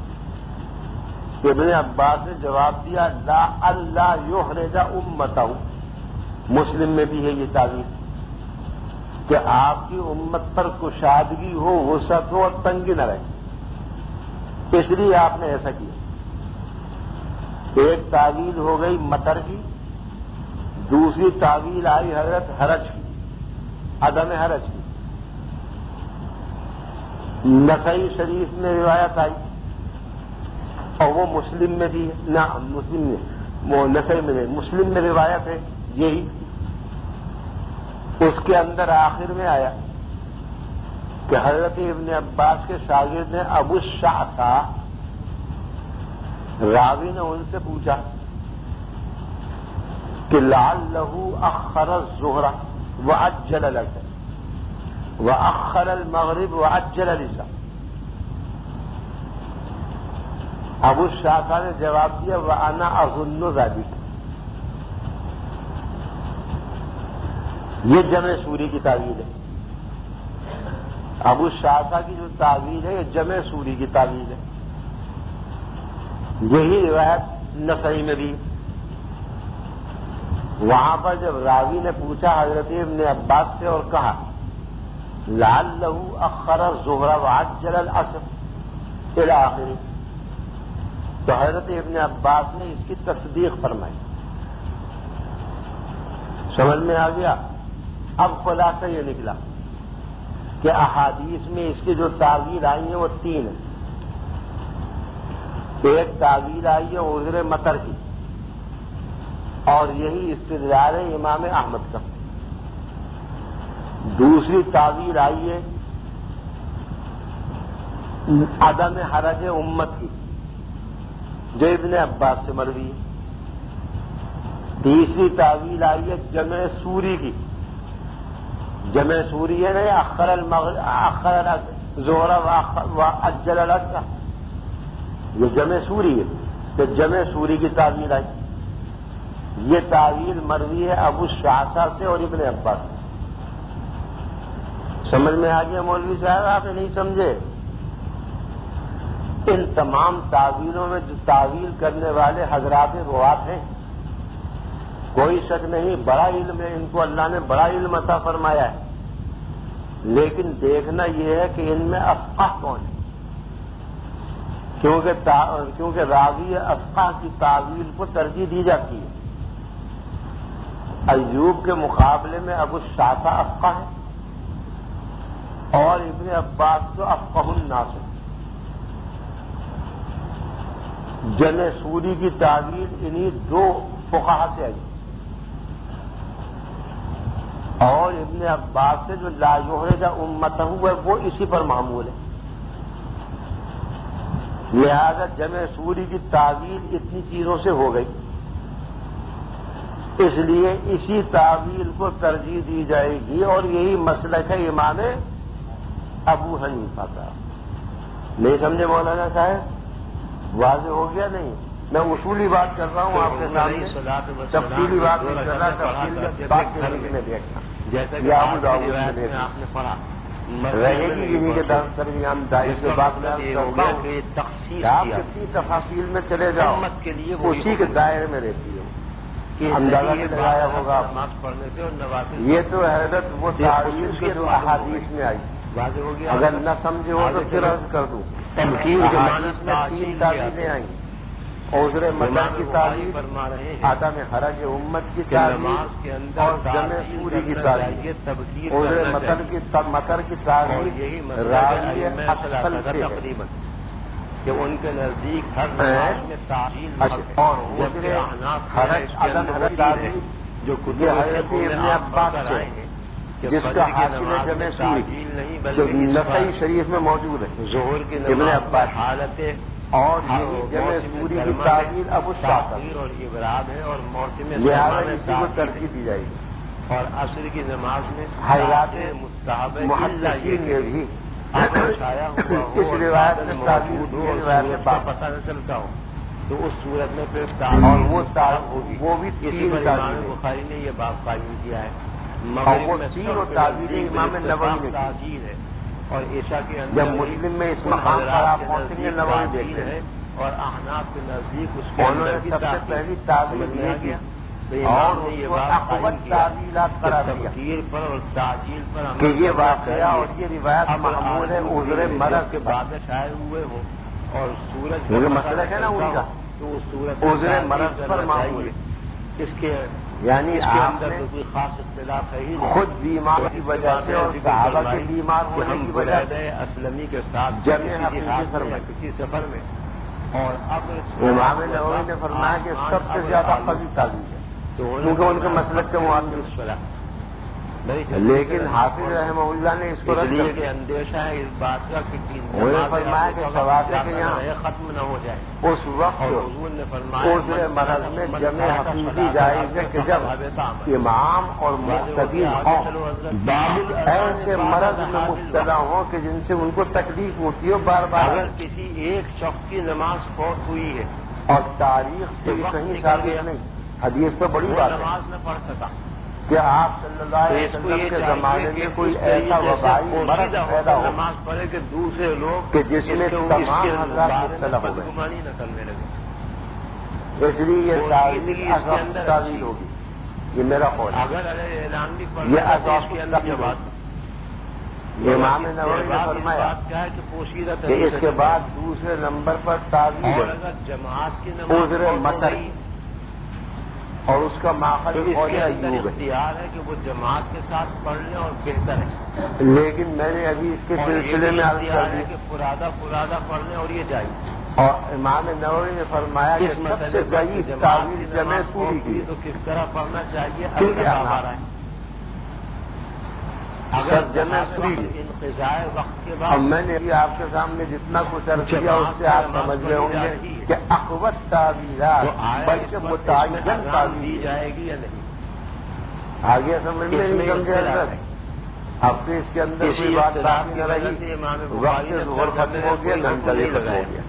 S1: ابن عباس نے جواب دیا لا اللہ یحرج امتہ، مسلم میں بھی ہے یہ تعویل کہ آپ کی امت پر کشادگی ہو، وسعت ہو اور تنگی نہ رہے، اس لیے آپ نے ایسا کیا۔ ایک تعویل ہو گئی مطر کی، دوسری تعویل آئی حضرت حرج کی، عدم حرج کی۔ نسائی شریف میں روایت آئی اور وہ مسلم میں بھی ہے، نہ مسلم میں، وہ نسائی میں نہیں، مسلم میں روایت ہے یہی۔ اس کے اندر آخر میں آیا کہ حضرت ابن عباس کے شاگرد نے ابو الشعثا، راوی نے ان سے پوچھا کہ لعلہ اخر الظہر وعجل العصر واخر المغرب وعجل العشاء۔ ابو الشعثا نے جواب دیا وانا اظن ذلك، یہ جمع سوری کی تعویل ہے۔ ابو الشعثا کی جو تعویل ہے یہ جمع سوری کی تعویل ہے، یہی روایت نسائی میں بھی۔ وہاں پر جب راوی نے پوچھا حضرت ابن عباس سے اور کہا لعلہ اخر الظہر وعجل العصر الى آخره، تو حضرت ابن عباس نے اس کی تصدیق فرمائی سمجھ میں آ گیا؟ اب خلاصہ یہ نکلا کہ احادیث میں اس کی جو تعویل آئی ہیں وہ تین ہیں. ایک تعویل آئی ہے عذر مطر کی، اور یہی استدلال ہے امام احمد کا. دوسری تعویل آئی ہے عدم حرج امت کی، جو ابن عباس سے مروی ہے. تیسری تعویل آئی ہے جمع سوری کی. جمع سوری ہے نا، اخر المغرب اخر الظہر و اجل العصر، یہ جمع سوری ہے. تو جمع سوری کی تعویل آئی. یہ تعویل مروی ہے ابو شعثہ سے اور ابن عباس سے. سمجھ میں آ گیا مولوی صاحب؟ آپ نے نہیں سمجھے؟ ان تمام تعویلوں میں جو تعویل کرنے والے حضرات روات ہیں، کوئی شک نہیں، بڑا علم ہے ان کو، اللہ نے بڑا علم عطا فرمایا ہے. لیکن دیکھنا یہ ہے کہ ان میں افقہ کون ہے، کیونکہ تا... کیونکہ راوی افقہ کی تعویل کو ترجیح دی جاتی ہے. ایوب کے مقابلے میں ابو شعثہ افقہ ہے، اور ابن عباس تو افقہ الناس ہے. جمع سوری کی تعویل انہی دو فقہا سے آئی، اور ابن عباس سے جو لا یحرج امتہ ہے وہ اسی پر معمول ہے. لہذا جمع سوری کی تعویل اتنی چیزوں سے ہو گئی، اس لیے اسی تعویل کو ترجیح دی جائے گی، اور یہی مسلک ہے امام ابو حنیفہ کا. نہیں سمجھے مولانا صاحب؟ واضح ہو گیا نہیں؟ میں اصولی بات کر رہا ہوں آپ کے سامنے، تفصیلی بات نہیں کر رہا. تفصیلی بات کرنے میں دیکھنا جیسا کہ آپ نے پڑھا رہے گی انہیں کے درمیان دائر سے بات کرتا ہوں. آپ کتنی تفاصیل میں چلے جاؤ اسی کے دائرے میں رہتی ہے. اندازہ بھی لگایا ہوگا پڑھنے سے. یہ تو حیرت وہ تعویل کے جو احادیث میں آئی، اگر نہ سمجھے ہو تو پھر عرض کر دوں. احادیث میں تین تعویلیں آئیں: عذر مطر کی تعویل، عدم حرج امت کی تعویل، اور جمع سوری کی تعویل. عذر مطر کی مطر کی تعویل راوی اصل سے تقریباً کہ ان کے نزدیک ہر نماز میں تعویل، اور عذر حرج عدم حرج تعویل جو یہ حضرت ابن عباس سے ہے، جس کا حاصل ہے جمع سوری جو نسائی شریف میں موجود ہے. ظہور کی ابن عباس حالت، اور یہی جمع سوری کی تعویل ابو شعثہ اور ابراد ہے، اور موسم لہٰذا اسی کو ترجیح دی جائے گی. اور عصر کی نماز میں حضرات مستحب محدثین نے بھی اس روایت میں تعویل دی، روایت میں پتہ نہ چلتا ہو تو اس صورت میں پھر اور وہ ہوگی. وہ بھی تین تعویل بخاری نے یہ باب قائم کیا ہے. اور وہ تین اور تعویل امام نووی نے تعجیل ہے، اور عشاء کے اندر جب مسلم میں اس مقام پر آپ پہنچیں گے نووی دیکھتے ہیں، اور احناف کے نزدیک اس کے انہوں نے سب سے پہلی تعویل دیا گیا، اور یہ تعویلات قرار دیا پر اور تعجیل پر کہ یہ واقعہ اور یہ روایت معمول ہے عذر مرض کے بعد شائع ہوئے ہو، اور سورج مسئلہ ہے نا ان کا تو سورج عذر مرض پر معمول ہے. اس کے یعنی آپ نے کوئی خاص اختلاف ہے ہی خود بیمار کی وجہ سے اور صحابہ کے بیمار ہونے کی وجہ سے اسلمی کے ساتھ جمع کسی سفر میں. اور اب امام نووی نے فرمایا کہ سب سے زیادہ قوی تعویل ہے کیونکہ ان کے مسلک کے موافق. لیکن حافظ رحمہ اللہ نے اس کو رد کر دیا. اندیشہ ہے اس بات کا کہ فرمایا کہ سوابے کے یہاں ختم نہ ہو جائے. اس وقت عذر مرض میں جمع حقیقی جائز ہے کہ جب امام اور مقتدی ہوں، ایسے مرض میں مبتلا ہوں کہ جن سے ان کو تکلیف ہوتی ہو بار بار. اگر کسی ایک شخص کی نماز فوت ہوئی ہے اور تاریخ سے کہیں ثابت نہیں، حدیث تو بڑی بات نماز نہ پڑھ سکا کہ آپ صلی اللہ علیہ وسلم کے زمانے میں کوئی ایسا وبائی مرض پیدا ہو نماز پڑھے کہ دوسرے لوگ کہ جس میں تمام حضرات مبتلا ہو گئے نہ کرنے لگے. اس لیے یہ تعویل ہوگی. یہ میرا قول ہے. اگر اعلان بھی پڑھ یہ اعزاز کے اندر یہ بات امام نووی نے فرمایا کہ اس کے بعد دوسرے نمبر پر تعویل عذر مطر اور اس کا ماخذ
S2: اور اختیار ہے کہ وہ جماعت کے ساتھ پڑھ لیں اور بہتر ہے،
S1: لیکن میں نے ابھی اس کے سلسلے میں عرض کر دی
S2: کہ فرادہ فرادہ پڑھ لیں اور یہ جائے.
S1: اور امام نووی نے فرمایا کہ سب سے ضعیف تعویل جمع پوری کی
S2: تو کس طرح پڑھنا چاہیے
S1: اگر جمع پوری
S2: انتظار وقت کے بعد.
S1: اب میں نے ابھی آپ کے سامنے جتنا کچھ عرض کیا اس سے آپ سمجھ رہے ہوں گے کہ اقوت تعویلات بلکہ متعین تعویل
S2: دی جائے گی یا نہیں.
S1: آگے سمجھ میں نہیں سمجھے اب تو اس کے اندر کوئی بات باقی نہ رہی. وقت ظہر ختم ہو گیا گھنٹہ ختم ہو گیا.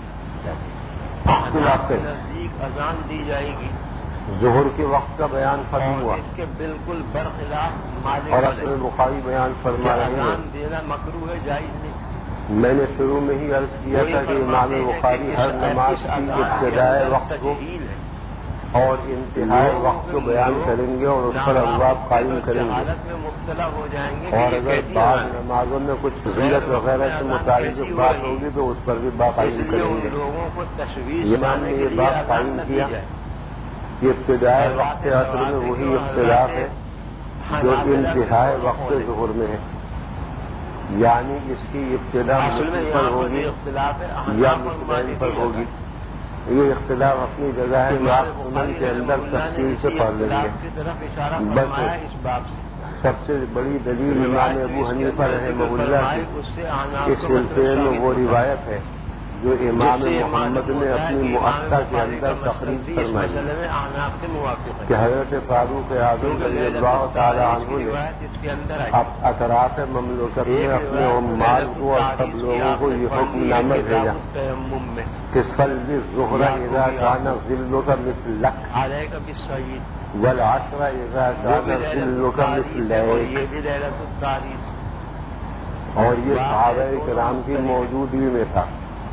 S2: نزدیک اذان دی جائے گی.
S1: ظہر کے وقت کا بیان ختم ہوا.
S2: اس کے بالکل برخلاف مالک
S1: اور اصل بخاری بیان فرما رہے ہیں
S2: اذان دینا مکروہ ہے، جائز نہیں.
S1: میں نے شروع میں ہی عرض کیا تھا کہ امام بخاری ہر نماز کی ابتدائے وقت کو اور انتہائی وقت کو بیان کریں گے اور اس پر ابواب قائم کریں گے.
S2: حالت میں مبتلا ہو جائیں گے.
S1: اور اگر بعض نمازوں میں کچھ غلط وغیرہ سے متعلق بات ہوگی تو اس پر بھی بات قائم کریں گے.
S2: لوگوں کو تشویش
S1: امام نے یہ بات قائم کیا کہ ابتدائے وقت عصر میں وہی اختلاف ہے جو انتہائی وقت ظہر میں ہے، یعنی اس کی ابتدا مسلم پر ہوگی یا مسلم پر ہوگی. یہ اختلاف اپنی جگہ ہے، آپ سنن کے اندر تفصیل سے پڑھ لیں گے. بس سب سے بڑی دلیل امام ابو حنیفہ رحمہ اللہ کی اس سلسلے میں وہ روایت ہے جو امام محمد نے اپنی مؤخرہ کے اندر تقریر فرمائی کہ حضرت فاروق اعظم رضی اللہ تعالی عنہ نے اب اطراف مملکت میں اپنے عمال کو اور سب لوگوں کو یہ حکم نامہ بھیجا کہ صلی الظہر اذا کان ظلک مثلک والعصر اذا کان ظلک مثلیک. اور یہ صحابہ کرام کی موجودگی میں تھا.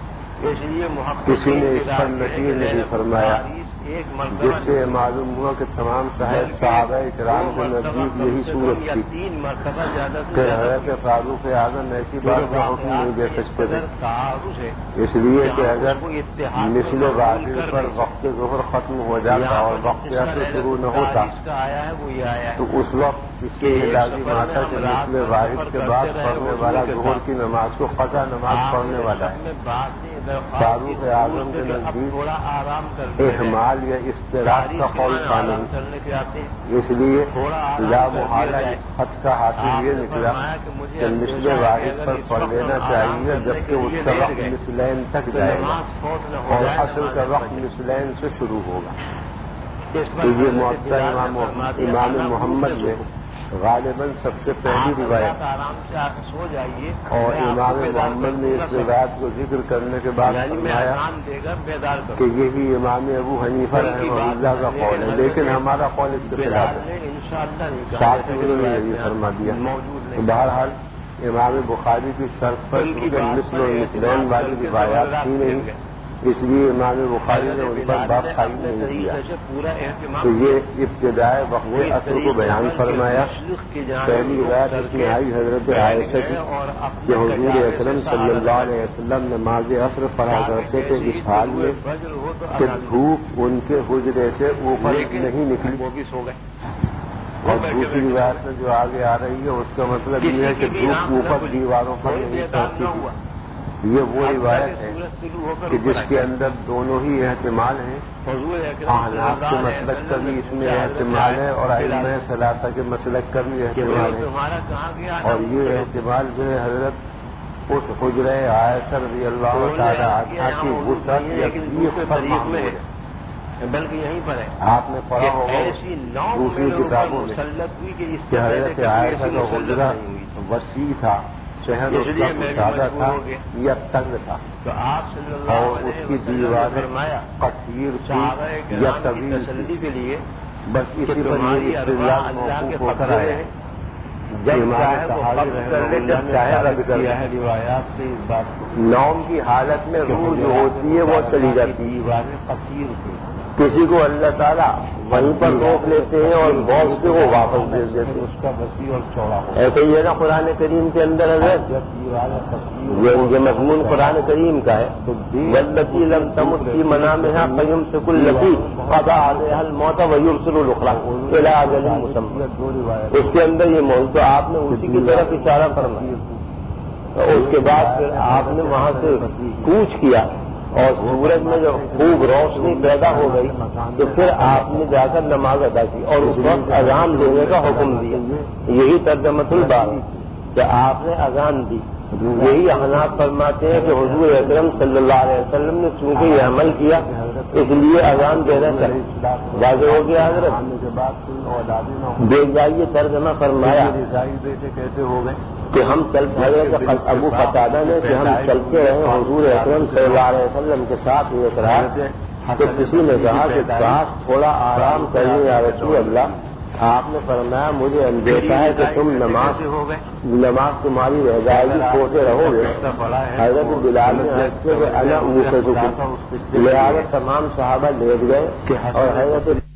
S1: کسی نے اس پر نکیر نہیں فرمایا، جس سے معلوم ہوا کہ تمام صاحب صحابہ کرام کے نزدیک یہی صورت تھی کہ حضرت فاروق اعظم ایسی بات کا حکم نہیں دے سکتے تھے، اس لیے کہ اگر مثل واحد پر وقت ظہر ختم ہو جاتا اور وقت عصر شروع نہ ہوتا تو اس وقت اس کے لازم آتا کہ مثل واحد کے بعد پڑھنے والا ظہر کی نماز کو قضا نماز پڑھنے والا ہے. فاروق اعظم کے نزدیک احمال یا اضطراب کا قول قانون، اس لیے لا محالہ اس خط کا حاصل یہ نکلا کہ مثل واحد پر پڑھ لینا چاہیے جبکہ اس کا وقت مثلین تک جائے گا اور اصل کا وقت مثلین سے شروع ہوگا. تو یہ معطل امام امام محمد میں غالباً سب سے پہلی روایت، اور امام محمد نے اس روایت کو ذکر کرنے کے بعد فرمایا کہ یہی امام ابو حنیفہ رحمہ اللہ کا قول ہے، لیکن ہمارا قول اس کے خلاف ہے. ساتھ میں انہوں نے یہ فرما دیا. تو بہرحال امام بخاری کی شرط پر مثل و مثلین والی روایات ہی نہیں، اس لیے امام بخاری نے ان پر بات قائم نہیں کیا. تو یہ ابتدائے وقت عصر کو بیان فرمایا. پہلی روایت اس میں آئی حضرت عائشہ کی کہ حضور اکرم صلی اللہ علیہ وسلم نماز عصر پڑھا کرتے تھے اس حال میں کہ دھوپ ان کے حجرے سے اوپر نہیں نکلی. اور دوسری روایت میں جو آگے آ رہی ہے اس کا مطلب یہ ہے کہ دھوپ اوپر دیواروں پر نہیں پہنچتی تھی. یہ وہ روایت ہے کہ جس کے اندر دونوں ہی احتمال ہیں. احناف کے مسلک کا بھی اس میں احتمال ہے اور ائمہ ثلاثہ کے مسلک کا بھی احتمال ہے. اور یہ احتمال جو ہے حضرت اس حجرہ عائشہ رضی اللہ تعالی عنہا کی وسعت یا تیخ پر محمول ہے،
S2: بلکہ یہیں پر ہے.
S1: آپ نے پڑھا ہوگا دوسری کتابوں میں کہ حضرت عائشہ کا حجرہ وسیع تھا، شہر اس کا زیادہ تھا یا تنگ تھا، اور اس کی دیواریں قصیر تھی یا طویل تھی. بس اسی پر یہ استدلال موقوف ہو کر آئے ہیں. روایات سے اس بات نوم کی حالت میں روح جو ہوتی ہے وہ چلی جاتی ہے. دیواریں قصیر تھی کسی کو اللہ تعالیٰ وہیں پر روک لیتے ہیں اور بہت سے کو واپس بھیج دیتے ہیں.
S2: اس کا وسیع اور چوڑا ہو.
S1: ایسے ہی ہے نا قرآن کریم کے اندر حضرت یہ مضمون قرآن کریم کا ہے. واللتی لم تمت فی منامها فیمسک التی قضى علیہا الموت ویرسل الاخرى الی اجل مسمى. اس کے اندر یہ موضوع تو آپ نے اسی کی طرف اشارہ فرمایا. اس کے بعد پھر آپ نے وہاں سے کوچ کیا اور سورج میں جب خوب روشنی پیدا ہو گئی تو پھر آپ نے جا کر نماز ادا کی اور اس وقت اذان دینے کا حکم دیا. یہی ترجمۃ الباب کہ آپ نے اذان دی. یہی احناف فرماتے ہیں کہ حضور اکرم صلی اللہ علیہ وسلم نے چونکہ یہ عمل کیا اس لیے اذان دینا چاہیے. واضح ہو گیا حضرت. دیکھ جائیے ترجمہ فرمایا
S2: کیسے ہو گئے
S1: کہ ہم چلتے ہیں. ابو قتادہ نے کہ ہم چلتے رہے حضور اکرم صلی اللہ علیہ وسلم کے ساتھ ایک رات تو کسی نے کہا کہ کاش تھوڑا آرام کرنے یا رسول اللہ. آپ نے فرمایا مجھے اندیشہ ہے کہ تم نماز نماز تمہاری رہ جائے گی سوتے رہو گے. حضرت بلال نے لہٰذا تمام صحابہ لیٹ گئے اور حضرت